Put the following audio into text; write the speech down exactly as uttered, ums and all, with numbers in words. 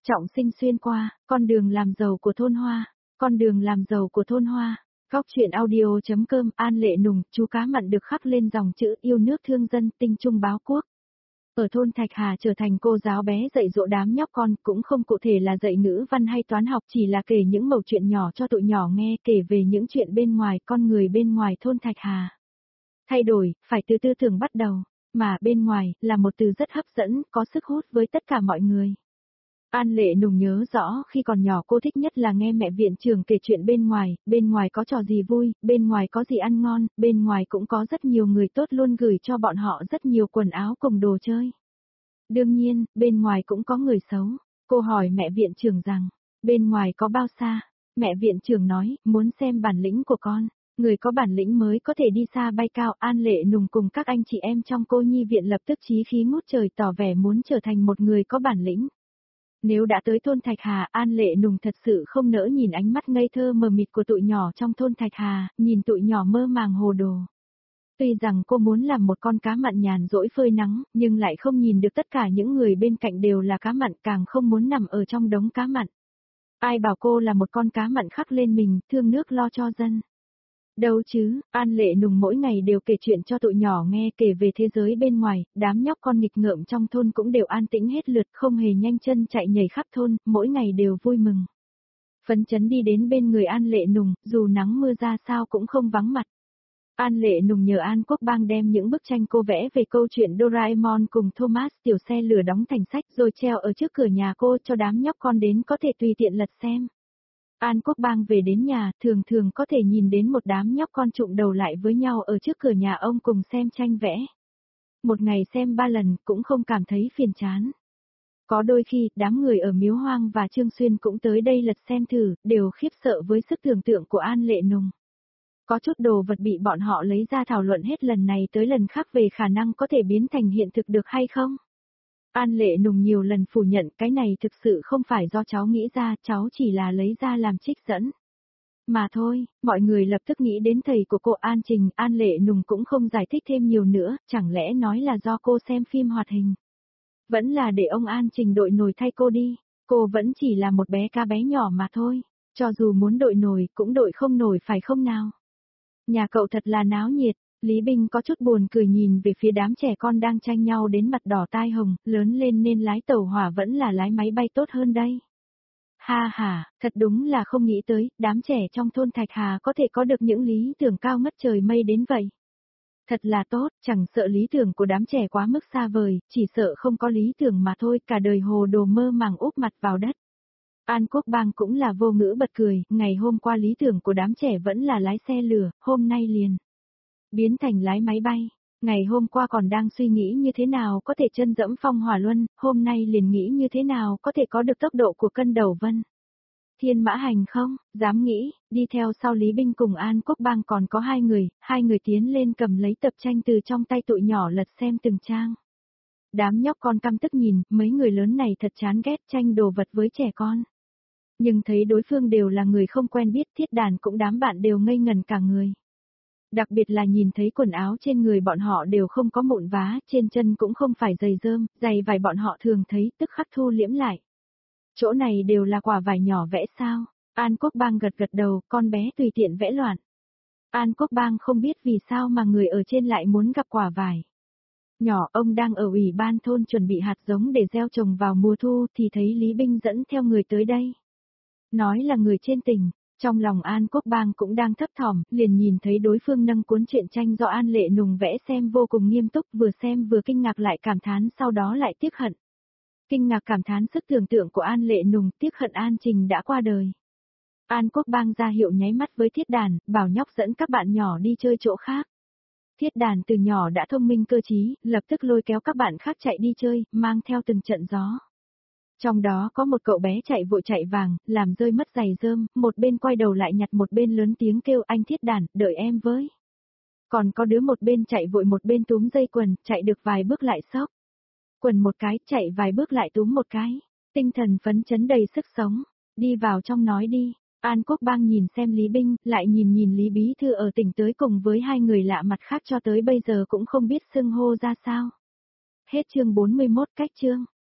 Trọng Sinh xuyên qua, con đường làm giàu của thôn Hoa, con đường làm giàu của thôn Hoa. Góc truyện audio.com. An Lệ Nùng, chú cá mặn được khắc lên dòng chữ yêu nước thương dân, tinh trung báo quốc. Ở thôn Thạch Hà trở thành cô giáo bé dạy dỗ đám nhóc con, cũng không cụ thể là dạy ngữ văn hay toán học, chỉ là kể những mẩu chuyện nhỏ cho tụi nhỏ nghe, kể về những chuyện bên ngoài, con người bên ngoài thôn Thạch Hà. Thay đổi, phải từ tư tưởng bắt đầu, mà bên ngoài, là một từ rất hấp dẫn, có sức hút với tất cả mọi người. An Lệ Nùng nhớ rõ khi còn nhỏ cô thích nhất là nghe mẹ viện trưởng kể chuyện bên ngoài, bên ngoài có trò gì vui, bên ngoài có gì ăn ngon, bên ngoài cũng có rất nhiều người tốt luôn gửi cho bọn họ rất nhiều quần áo cùng đồ chơi. Đương nhiên, bên ngoài cũng có người xấu. Cô hỏi mẹ viện trưởng rằng, bên ngoài có bao xa? Mẹ viện trưởng nói, muốn xem bản lĩnh của con. Người có bản lĩnh mới có thể đi xa bay cao. An Lệ Nùng cùng các anh chị em trong cô nhi viện lập tức chí khí ngút trời tỏ vẻ muốn trở thành một người có bản lĩnh. Nếu đã tới thôn Thạch Hà, An Lệ Nùng thật sự không nỡ nhìn ánh mắt ngây thơ mờ mịt của tụi nhỏ trong thôn Thạch Hà, nhìn tụi nhỏ mơ màng hồ đồ. Tuy rằng cô muốn làm một con cá mặn nhàn rỗi phơi nắng, nhưng lại không nhìn được tất cả những người bên cạnh đều là cá mặn, càng không muốn nằm ở trong đống cá mặn. Ai bảo cô là một con cá mặn khắc lên mình, thương nước lo cho dân. Đâu chứ, An Lệ Nùng mỗi ngày đều kể chuyện cho tụi nhỏ nghe, kể về thế giới bên ngoài, đám nhóc con nghịch ngợm trong thôn cũng đều an tĩnh hết lượt, không hề nhanh chân chạy nhảy khắp thôn, mỗi ngày đều vui mừng. Phấn chấn đi đến bên người An Lệ Nùng, dù nắng mưa ra sao cũng không vắng mặt. An Lệ Nùng nhờ An Quốc Bang đem những bức tranh cô vẽ về câu chuyện Doraemon cùng Thomas tiểu xe lửa đóng thành sách rồi treo ở trước cửa nhà cô cho đám nhóc con đến có thể tùy tiện lật xem. An Quốc Bang về đến nhà, thường thường có thể nhìn đến một đám nhóc con trụm đầu lại với nhau ở trước cửa nhà ông cùng xem tranh vẽ. Một ngày xem ba lần cũng không cảm thấy phiền chán. Có đôi khi, đám người ở Miếu Hoang và Trương Xuyên cũng tới đây lật xem thử, đều khiếp sợ với sức tưởng tượng của An Lệ Nùng. Có chút đồ vật bị bọn họ lấy ra thảo luận hết lần này tới lần khác về khả năng có thể biến thành hiện thực được hay không. An Lệ Nùng nhiều lần phủ nhận cái này thực sự không phải do cháu nghĩ ra, cháu chỉ là lấy ra làm trích dẫn. Mà thôi, mọi người lập tức nghĩ đến thầy của cô An Trình, An Lệ Nùng cũng không giải thích thêm nhiều nữa, chẳng lẽ nói là do cô xem phim hoạt hình. Vẫn là để ông An Trình đội nồi thay cô đi, cô vẫn chỉ là một bé cá bé nhỏ mà thôi, cho dù muốn đội nồi cũng đội không nổi phải không nào. Nhà cậu thật là náo nhiệt. Lý Binh có chút buồn cười nhìn về phía đám trẻ con đang tranh nhau đến mặt đỏ tai hồng, lớn lên nên lái tàu hỏa vẫn là lái máy bay tốt hơn đây. Ha ha, thật đúng là không nghĩ tới, đám trẻ trong thôn Thạch Hà có thể có được những lý tưởng cao ngất trời mây đến vậy. Thật là tốt, chẳng sợ lý tưởng của đám trẻ quá mức xa vời, chỉ sợ không có lý tưởng mà thôi, cả đời hồ đồ mơ màng úp mặt vào đất. An Quốc Bang cũng là vô ngữ bật cười, ngày hôm qua lý tưởng của đám trẻ vẫn là lái xe lửa, hôm nay liền biến thành lái máy bay. Ngày hôm qua còn đang suy nghĩ như thế nào có thể chân dẫm phong hỏa luân, hôm nay liền nghĩ như thế nào có thể có được tốc độ của cân đầu vân. Thiên mã hành không, dám nghĩ, đi theo sau Lý Binh cùng An Quốc Bang còn có hai người, hai người tiến lên cầm lấy tập tranh từ trong tay tụi nhỏ lật xem từng trang. Đám nhóc con căm tức nhìn, mấy người lớn này thật chán ghét tranh đồ vật với trẻ con. Nhưng thấy đối phương đều là người không quen biết, Thiết Đàn cũng đám bạn đều ngây ngần cả người. Đặc biệt là nhìn thấy quần áo trên người bọn họ đều không có mụn vá, trên chân cũng không phải giày rơm, giày vải bọn họ thường thấy tức khắc thu liễm lại. Chỗ này đều là quả vải nhỏ vẽ sao? An Quốc Bang gật gật đầu, con bé tùy tiện vẽ loạn. An Quốc Bang không biết vì sao mà người ở trên lại muốn gặp quả vải. Nhỏ ông đang ở ủy ban thôn chuẩn bị hạt giống để gieo trồng vào mùa thu thì thấy Lý Binh dẫn theo người tới đây. Nói là người trên tỉnh. Trong lòng An Quốc Bang cũng đang thấp thỏm, liền nhìn thấy đối phương nâng cuốn truyện tranh do An Lệ Nùng vẽ xem vô cùng nghiêm túc, vừa xem vừa kinh ngạc lại cảm thán, sau đó lại tiếc hận. Kinh ngạc cảm thán sức tưởng tượng của An Lệ Nùng, tiếc hận An Trình đã qua đời. An Quốc Bang ra hiệu nháy mắt với Thiết Đàn, bảo nhóc dẫn các bạn nhỏ đi chơi chỗ khác. Thiết Đàn từ nhỏ đã thông minh cơ trí, lập tức lôi kéo các bạn khác chạy đi chơi, mang theo từng trận gió. Trong đó có một cậu bé chạy vội chạy vàng, làm rơi mất giày rơm, một bên quay đầu lại nhặt một bên lớn tiếng kêu anh Thiết Đàn, đợi em với. Còn có đứa một bên chạy vội một bên túm dây quần, chạy được vài bước lại sốc. Quần một cái, chạy vài bước lại túm một cái. Tinh thần phấn chấn đầy sức sống. Đi vào trong nói đi. An Quốc Bang nhìn xem Lý Binh, lại nhìn nhìn Lý Bí Thư ở tỉnh tới cùng với hai người lạ mặt khác cho tới bây giờ cũng không biết xưng hô ra sao. Hết chương bốn mươi mốt cách chương.